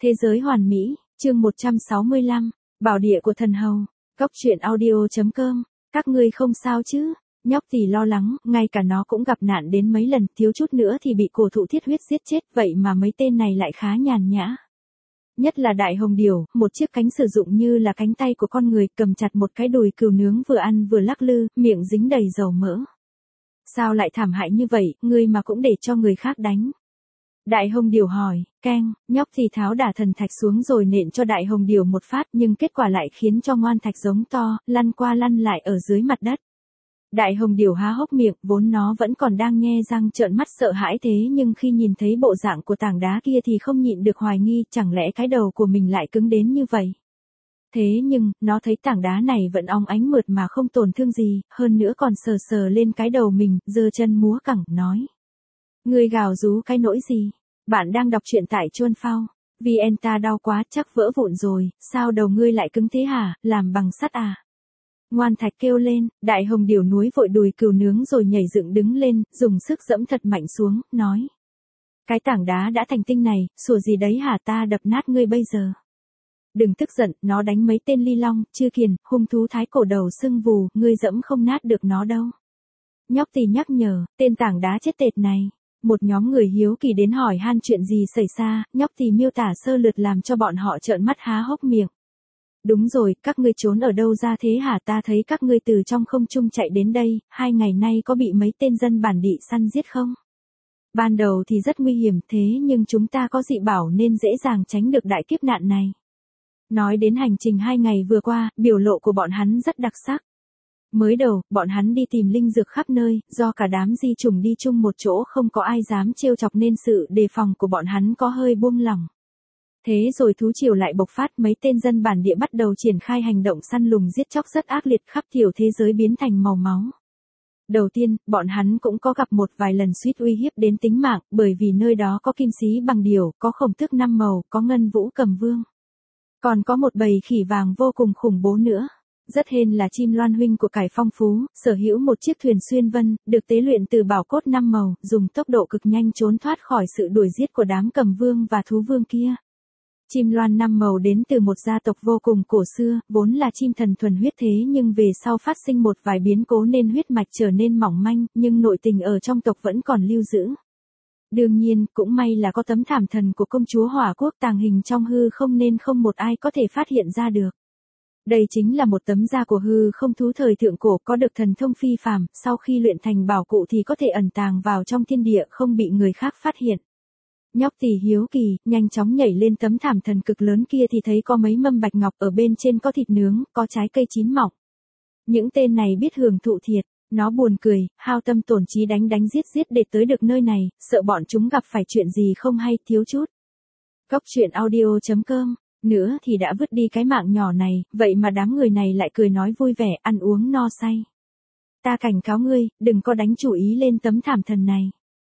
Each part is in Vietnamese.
Thế giới hoàn mỹ, chương 165, Bảo địa của thần hầu, Cốc truyện audio.com, các ngươi không sao chứ? Nhóc thì lo lắng, ngay cả nó cũng gặp nạn đến mấy lần, thiếu chút nữa thì bị cổ thụ thiết huyết giết chết, vậy mà mấy tên này lại khá nhàn nhã. Nhất là đại hồng điểu, một chiếc cánh sử dụng như là cánh tay của con người, cầm chặt một cái đùi cừu nướng vừa ăn vừa lắc lư, miệng dính đầy dầu mỡ. Sao lại thảm hại như vậy, ngươi mà cũng để cho người khác đánh? Đại hồng điểu hỏi, keng, nhóc thì tháo đả thần thạch xuống rồi nện cho đại hồng điểu một phát, nhưng kết quả lại khiến cho ngoan thạch giống to, lăn qua lăn lại ở dưới mặt đất. Đại hồng điểu há hốc miệng, vốn nó vẫn còn đang nhe răng trợn mắt sợ hãi thế nhưng khi nhìn thấy bộ dạng của tảng đá kia thì không nhịn được hoài nghi, chẳng lẽ cái đầu của mình lại cứng đến như vậy. Thế nhưng, nó thấy tảng đá này vẫn óng ánh mượt mà không tổn thương gì, hơn nữa còn sờ sờ lên cái đầu mình, giơ chân múa cẳng, nói. Ngươi gào rú cái nỗi gì? Bạn đang đọc truyện tại Chuan Phao. VN ta đau quá, chắc vỡ vụn rồi, sao đầu ngươi lại cứng thế hả, làm bằng sắt à? Ngoan thạch kêu lên, đại hồng điểu núi vội đùi cừu nướng rồi nhảy dựng đứng lên, dùng sức dẫm thật mạnh xuống, nói. Cái tảng đá đã thành tinh này, sủa gì đấy hả, ta đập nát ngươi bây giờ. Đừng tức giận, nó đánh mấy tên ly long, chư kiền, hung thú thái cổ đầu sưng vù, ngươi dẫm không nát được nó đâu. Nhóc thì nhắc nhở, tên tảng đá chết tệt này. Một nhóm người hiếu kỳ đến hỏi han chuyện gì xảy ra, nhóc thì miêu tả sơ lược làm cho bọn họ trợn mắt há hốc miệng. Đúng rồi, các ngươi trốn ở đâu ra thế hả, ta thấy các ngươi từ trong không trung chạy đến đây, 2 ngày nay có bị mấy tên dân bản địa săn giết không? Ban đầu thì rất nguy hiểm thế nhưng chúng ta có dị bảo nên dễ dàng tránh được đại kiếp nạn này. Nói đến hành trình 2 ngày vừa qua, biểu lộ của bọn hắn rất đặc sắc. Mới đầu, bọn hắn đi tìm linh dược khắp nơi, do cả đám di trùng đi chung một chỗ không có ai dám trêu chọc nên sự đề phòng của bọn hắn có hơi buông lỏng. Thế rồi thú triều lại bộc phát, mấy tên dân bản địa bắt đầu triển khai hành động săn lùng giết chóc rất ác liệt, khắp tiểu thế giới biến thành màu máu. Đầu tiên, bọn hắn cũng có gặp một vài lần suýt uy hiếp đến tính mạng, bởi vì nơi đó có kim xí bằng điểu, có khổng tước 5 màu, có ngân vũ cầm vương. Còn có một bầy khỉ vàng vô cùng khủng bố nữa. Rất hên là chim loan huynh của cải phong phú, sở hữu một chiếc thuyền xuyên vân, được tế luyện từ bảo cốt 5 màu, dùng tốc độ cực nhanh trốn thoát khỏi sự đuổi giết của đám cầm vương và thú vương kia. Chim loan 5 màu đến từ một gia tộc vô cùng cổ xưa, vốn là chim thần thuần huyết thế nhưng về sau phát sinh một vài biến cố nên huyết mạch trở nên mỏng manh, nhưng nội tình ở trong tộc vẫn còn lưu giữ. Đương nhiên, cũng may là có tấm thảm thần của công chúa Hỏa Quốc tàng hình trong hư không nên không một ai có thể phát hiện ra được. Đây chính là một tấm da của hư không thú thời thượng cổ có được thần thông phi phàm, sau khi luyện thành bảo cụ thì có thể ẩn tàng vào trong thiên địa không bị người khác phát hiện. Nhóc thì hiếu kỳ, nhanh chóng nhảy lên tấm thảm thần cực lớn kia thì thấy có mấy mâm bạch ngọc ở bên trên có thịt nướng, có trái cây chín mọng. Những tên này biết hưởng thụ thiệt, nó buồn cười, hao tâm tổn trí đánh giết để tới được nơi này, sợ bọn chúng gặp phải chuyện gì không hay, thiếu chút. Cốc truyện audio.com, nữa thì đã vứt đi cái mạng nhỏ này, vậy mà đám người này lại cười nói vui vẻ, ăn uống no say. Ta cảnh cáo ngươi, đừng có đánh chủ ý lên tấm thảm thần này.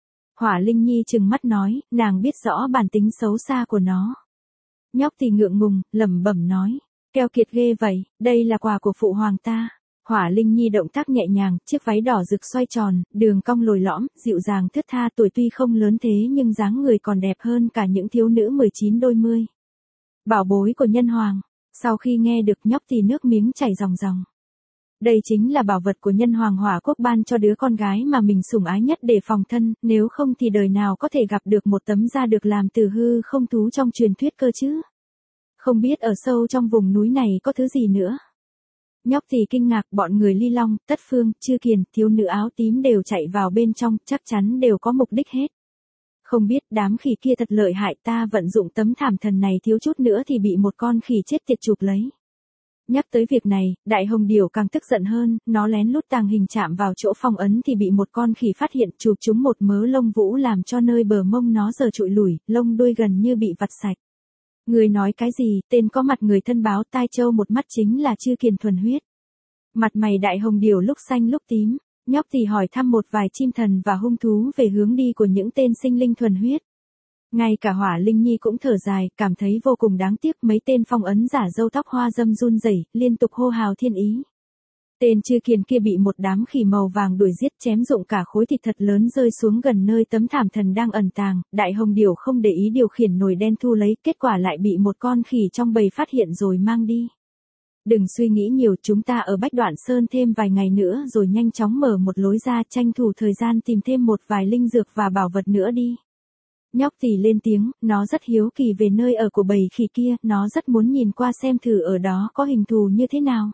Hỏa Linh Nhi trừng mắt nói, nàng biết rõ bản tính xấu xa của nó. Nhóc thì ngượng ngùng, lẩm bẩm nói, keo kiệt ghê vậy, đây là quà của phụ hoàng ta. Hỏa Linh Nhi động tác nhẹ nhàng, chiếc váy đỏ rực xoay tròn, đường cong lồi lõm, dịu dàng thướt tha, tuổi tuy không lớn thế nhưng dáng người còn đẹp hơn cả những thiếu nữ 19 đôi mươi. Bảo bối của nhân hoàng. Sau khi nghe được nhóc thì nước miếng chảy ròng ròng. Đây chính là bảo vật của nhân hoàng Hỏa Quốc ban cho đứa con gái mà mình sủng ái nhất để phòng thân, nếu không thì đời nào có thể gặp được một tấm da được làm từ hư không thú trong truyền thuyết cơ chứ. Không biết ở sâu trong vùng núi này có thứ gì nữa. Nhóc thì kinh ngạc, bọn người ly long, tất phương, chư kiền, thiếu nữ áo tím đều chạy vào bên trong, chắc chắn đều có mục đích hết. Không biết đám khỉ kia thật lợi hại, ta vận dụng tấm thảm thần này thiếu chút nữa thì bị một con khỉ chết tiệt chụp lấy. Nhắc tới việc này, đại hồng điểu càng tức giận hơn, nó lén lút tàng hình chạm vào chỗ phong ấn thì bị một con khỉ phát hiện chụp chúng một mớ lông vũ làm cho nơi bờ mông nó giờ trụi lủi, lông đuôi gần như bị vặt sạch. Người nói cái gì, tên có mặt người thân báo tai châu một mắt chính là chư kiền thuần huyết. Mặt mày đại hồng điểu lúc xanh lúc tím, nhóc thì hỏi thăm một vài chim thần và hung thú về hướng đi của những tên sinh linh thuần huyết. Ngay cả Hỏa Linh Nhi cũng thở dài, cảm thấy vô cùng đáng tiếc mấy tên phong ấn giả râu tóc hoa dâm run rẩy, liên tục hô hào thiên ý. Tên Chư Kiền kia bị một đám khỉ màu vàng đuổi giết, chém rụng cả khối thịt thật lớn rơi xuống gần nơi tấm thảm thần đang ẩn tàng. Đại Hồng Điểu không để ý điều khiển nồi đen thu lấy, kết quả lại bị một con khỉ trong bầy phát hiện rồi mang đi. Đừng suy nghĩ nhiều, chúng ta ở Bách Đoạn Sơn thêm vài ngày nữa rồi nhanh chóng mở một lối ra, tranh thủ thời gian tìm thêm một vài linh dược và bảo vật nữa đi. Nhóc Tỳ lên tiếng, nó rất hiếu kỳ về nơi ở của bầy khỉ kia, nó rất muốn nhìn qua xem thử ở đó có hình thù như thế nào.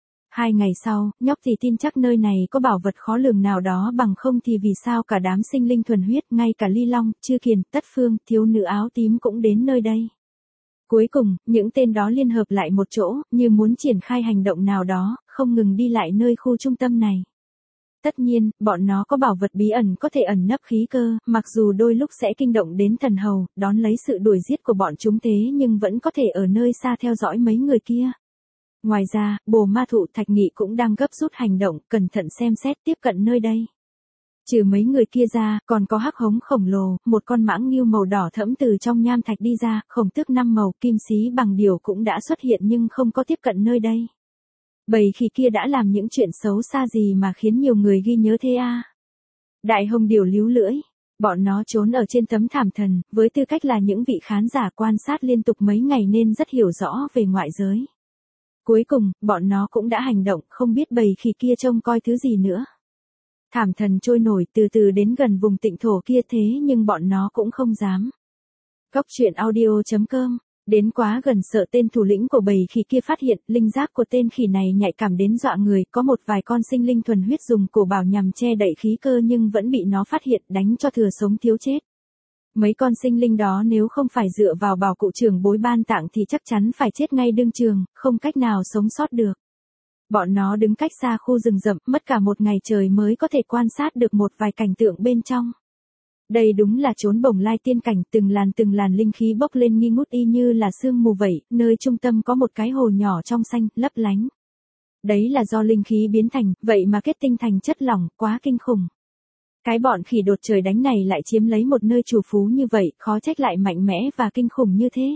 2 ngày sau, nhóc Tỳ tin chắc nơi này có bảo vật khó lường nào đó, bằng không thì vì sao cả đám sinh linh thuần huyết, ngay cả Ly Long, Chư Kiền, Tất Phương, thiếu nữ áo tím cũng đến nơi đây. Cuối cùng, những tên đó liên hợp lại một chỗ, như muốn triển khai hành động nào đó, không ngừng đi lại nơi khu trung tâm này. Tất nhiên, bọn nó có bảo vật bí ẩn có thể ẩn nấp khí cơ, mặc dù đôi lúc sẽ kinh động đến thần hầu, đón lấy sự đuổi giết của bọn chúng thế nhưng vẫn có thể ở nơi xa theo dõi mấy người kia. Ngoài ra, Bồ Ma Thụ Thạch Nghị cũng đang gấp rút hành động, cẩn thận xem xét tiếp cận nơi đây. Trừ mấy người kia ra, còn có hắc hống khổng lồ, một con mãng ngưu màu đỏ thẫm từ trong nham thạch đi ra, khổng tước 5 màu, kim xí bằng điểu cũng đã xuất hiện nhưng không có tiếp cận nơi đây. Bầy khỉ kia đã làm những chuyện xấu xa gì mà khiến nhiều người ghi nhớ thế à? Đại Hồng Điểu líu lưỡi. Bọn nó trốn ở trên tấm thảm thần, với tư cách là những vị khán giả quan sát liên tục mấy ngày nên rất hiểu rõ về ngoại giới. Cuối cùng, bọn nó cũng đã hành động, không biết bầy khỉ kia trông coi thứ gì nữa. Thảm thần trôi nổi từ từ đến gần vùng tịnh thổ kia thế nhưng bọn nó cũng không dám. Góc truyện audio.com. Đến quá gần sợ tên thủ lĩnh của bầy khỉ kia phát hiện, linh giác của tên khỉ này nhạy cảm đến dọa người, có một vài con sinh linh thuần huyết dùng cổ bảo nhằm che đậy khí cơ nhưng vẫn bị nó phát hiện, đánh cho thừa sống thiếu chết. Mấy con sinh linh đó nếu không phải dựa vào bảo cụ trưởng bối ban tặng thì chắc chắn phải chết ngay đương trường, không cách nào sống sót được. Bọn nó đứng cách xa khu rừng rậm, mất cả một ngày trời mới có thể quan sát được một vài cảnh tượng bên trong. Đây đúng là chốn Bồng Lai tiên cảnh, từng làn linh khí bốc lên nghi ngút y như là sương mù vậy, nơi trung tâm có một cái hồ nhỏ trong xanh, lấp lánh. Đấy là do linh khí biến thành, vậy mà kết tinh thành chất lỏng, quá kinh khủng. Cái bọn khỉ đột trời đánh này lại chiếm lấy một nơi trù phú như vậy, khó trách lại mạnh mẽ và kinh khủng như thế.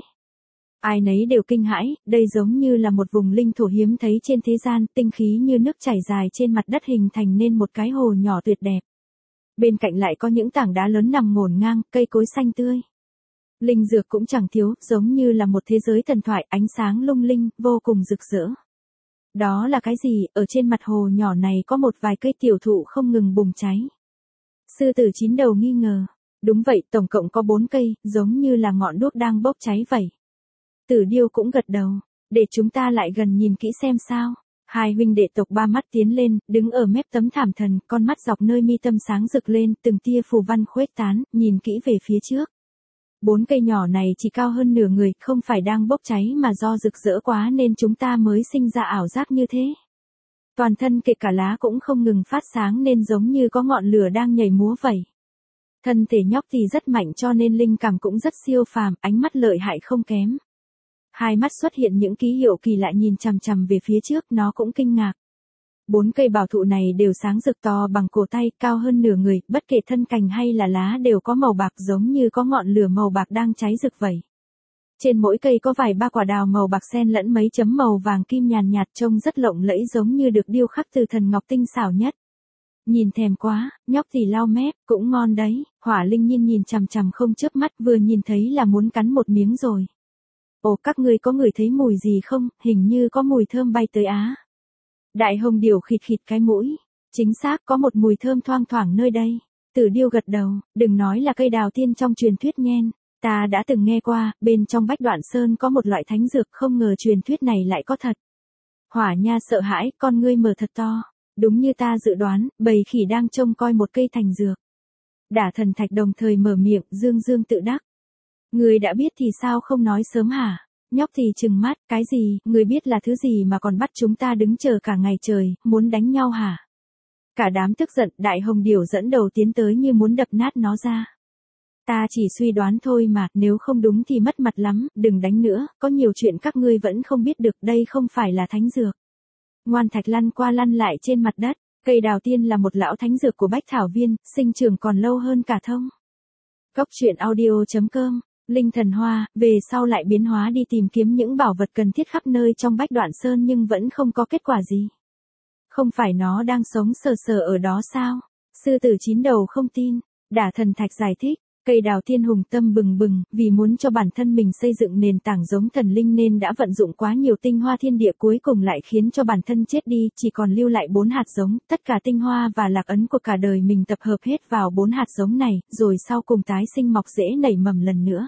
Ai nấy đều kinh hãi, đây giống như là một vùng linh thổ hiếm thấy trên thế gian, tinh khí như nước chảy dài trên mặt đất hình thành nên một cái hồ nhỏ tuyệt đẹp. Bên cạnh lại có những tảng đá lớn nằm ngổn ngang, cây cối xanh tươi. Linh dược cũng chẳng thiếu, giống như là một thế giới thần thoại, ánh sáng lung linh, vô cùng rực rỡ. Đó là cái gì? Ở trên mặt hồ nhỏ này có một vài cây tiểu thụ không ngừng bùng cháy. Sư tử 9 đầu nghi ngờ. Đúng vậy, tổng cộng có 4 cây, giống như là ngọn đuốc đang bốc cháy vậy. Tử Điêu cũng gật đầu. Để chúng ta lại gần nhìn kỹ xem sao. Hai huynh đệ tộc Ba Mắt tiến lên, đứng ở mép tấm thảm thần, con mắt dọc nơi mi tâm sáng rực lên, từng tia phù văn khuếch tán, nhìn kỹ về phía trước. 4 cây nhỏ này chỉ cao hơn nửa người, không phải đang bốc cháy mà do rực rỡ quá nên chúng ta mới sinh ra ảo giác như thế. Toàn thân kể cả lá cũng không ngừng phát sáng nên giống như có ngọn lửa đang nhảy múa vậy. Thân thể nhóc thì rất mạnh cho nên linh cảm cũng rất siêu phàm, ánh mắt lợi hại không kém. Hai mắt xuất hiện những ký hiệu kỳ lạ nhìn chằm chằm về phía trước, nó cũng kinh ngạc. 4 cây bảo thụ này đều sáng rực to bằng cổ tay, cao hơn nửa người, bất kể thân cành hay là lá đều có màu bạc giống như có ngọn lửa màu bạc đang cháy rực vậy. Trên mỗi cây có vài ba quả đào màu bạc xen lẫn mấy chấm màu vàng kim nhàn nhạt trông rất lộng lẫy giống như được điêu khắc từ thần ngọc tinh xảo nhất. Nhìn thèm quá, nhóc thì lau mép, cũng ngon đấy. Hỏa Linh Nhiên nhìn chằm chằm không chớp mắt, vừa nhìn thấy là muốn cắn một miếng rồi. Ồ, các ngươi có ngửi thấy mùi gì không? Hình như có mùi thơm bay tới á. Đại Hồng Điểu khịt khịt cái mũi. Chính xác, có một mùi thơm thoang thoảng nơi đây. Tử Điêu gật đầu, đừng nói là cây đào tiên trong truyền thuyết nhen. Ta đã từng nghe qua, bên trong Bách Đoạn Sơn có một loại thánh dược, không ngờ truyền thuyết này lại có thật. Hỏa Nha sợ hãi, con ngươi mở thật to. Đúng như ta dự đoán, bầy khỉ đang trông coi một cây thành dược. Đả Thần Thạch đồng thời mở miệng, dương dương tự đắc. Người đã biết thì sao không nói sớm hả? Nhóc thì trừng mắt, cái gì, người biết là thứ gì mà còn bắt chúng ta đứng chờ cả ngày trời, muốn đánh nhau hả? Cả đám tức giận, Đại Hồng Điểu dẫn đầu tiến tới như muốn đập nát nó ra. Ta chỉ suy đoán thôi mà, nếu không đúng thì mất mặt lắm, đừng đánh nữa, có nhiều chuyện các ngươi vẫn không biết được, đây không phải là thánh dược. Ngoan Thạch lăn qua lăn lại trên mặt đất, cây đào tiên là một lão thánh dược của Bách Thảo Viên, sinh trưởng còn lâu hơn cả thông. Góc truyện audio.com. Linh Thần Hoa, về sau lại biến hóa đi tìm kiếm những bảo vật cần thiết khắp nơi trong Bách Đoạn Sơn nhưng vẫn không có kết quả gì. Không phải nó đang sống sờ sờ ở đó sao? Sư tử 9 đầu không tin. Đả Thần Thạch giải thích, cây đào tiên hùng tâm bừng bừng, vì muốn cho bản thân mình xây dựng nền tảng giống thần linh nên đã vận dụng quá nhiều tinh hoa thiên địa, cuối cùng lại khiến cho bản thân chết đi, chỉ còn lưu lại 4 hạt giống, tất cả tinh hoa và lạc ấn của cả đời mình tập hợp hết vào 4 hạt giống này, rồi sau cùng tái sinh mọc rễ nảy mầm lần nữa.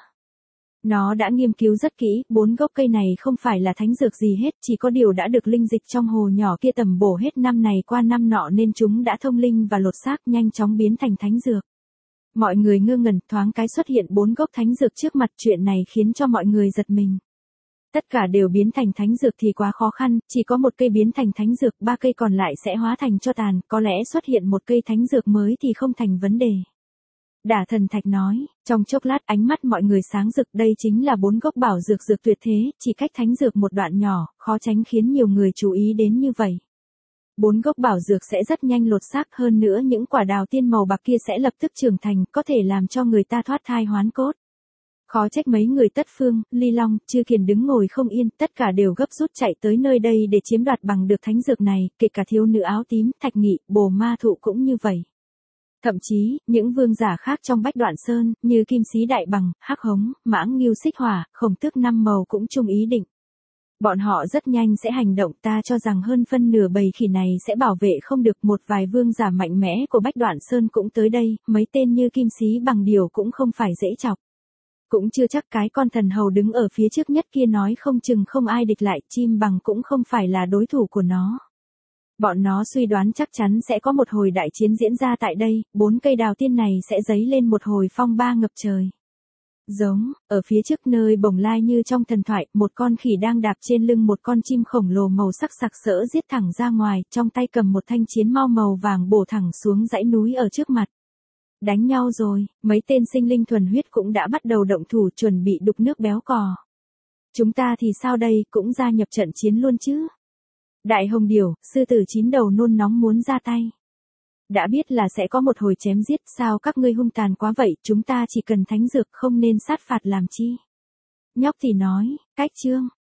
Nó đã nghiên cứu rất kỹ, 4 gốc cây này không phải là thánh dược gì hết, chỉ có điều đã được linh dịch trong hồ nhỏ kia tầm bổ hết năm này qua năm nọ nên chúng đã thông linh và lột xác, nhanh chóng biến thành thánh dược. Mọi người ngơ ngẩn, thoáng cái xuất hiện 4 gốc thánh dược trước mặt, chuyện này khiến cho mọi người giật mình. Tất cả đều biến thành thánh dược thì quá khó khăn, chỉ có một cây biến thành thánh dược, 3 cây còn lại sẽ hóa thành tro tàn, có lẽ xuất hiện một cây thánh dược mới thì không thành vấn đề. Đả Thần Thạch nói, trong chốc lát ánh mắt mọi người sáng rực, đây chính là 4 gốc bảo dược dược tuyệt thế, chỉ cách thánh dược một đoạn nhỏ, khó tránh khiến nhiều người chú ý đến như vậy. 4 gốc bảo dược sẽ rất nhanh lột xác, hơn nữa những quả đào tiên màu bạc kia sẽ lập tức trưởng thành, có thể làm cho người ta thoát thai hoán cốt. Khó trách mấy người Tất Phương, Ly Long, Chư Kiền đứng ngồi không yên, tất cả đều gấp rút chạy tới nơi đây để chiếm đoạt bằng được thánh dược này, kể cả thiếu nữ áo tím, Thạch Nghị, Bồ Ma Thụ cũng như vậy. Thậm chí, những vương giả khác trong Bách Đoạn Sơn, như Kim Sĩ Đại Bằng, Hắc Hống, Mãng Ngưu Xích Hỏa, Khổng Tước Năm Màu cũng chung ý định. Bọn họ rất nhanh sẽ hành động, ta cho rằng hơn phân nửa bầy khỉ này sẽ bảo vệ không được, một vài vương giả mạnh mẽ của Bách Đoạn Sơn cũng tới đây, mấy tên như Kim Sĩ Bằng Điều cũng không phải dễ chọc. Cũng chưa chắc, cái con thần hầu đứng ở phía trước nhất kia nói không chừng không ai địch lại, Chim Bằng cũng không phải là đối thủ của nó. Bọn nó suy đoán chắc chắn sẽ có một hồi đại chiến diễn ra tại đây, 4 cây đào tiên này sẽ dấy lên một hồi phong ba ngập trời. Giống, ở phía trước nơi bồng lai như trong thần thoại, một con khỉ đang đạp trên lưng một con chim khổng lồ màu sắc sặc sỡ giết thẳng ra ngoài, trong tay cầm một thanh chiến mao màu vàng bổ thẳng xuống dãy núi ở trước mặt. Đánh nhau rồi, mấy tên sinh linh thuần huyết cũng đã bắt đầu động thủ, chuẩn bị đục nước béo cò. Chúng ta thì sao đây, cũng gia nhập trận chiến luôn chứ? Đại Hồng Điểu, sư tử 9 đầu nôn nóng muốn ra tay. Đã biết là sẽ có một hồi chém giết, sao các ngươi hung tàn quá vậy, chúng ta chỉ cần thánh dược, không nên sát phạt làm chi. Nhóc thì nói, cách chương.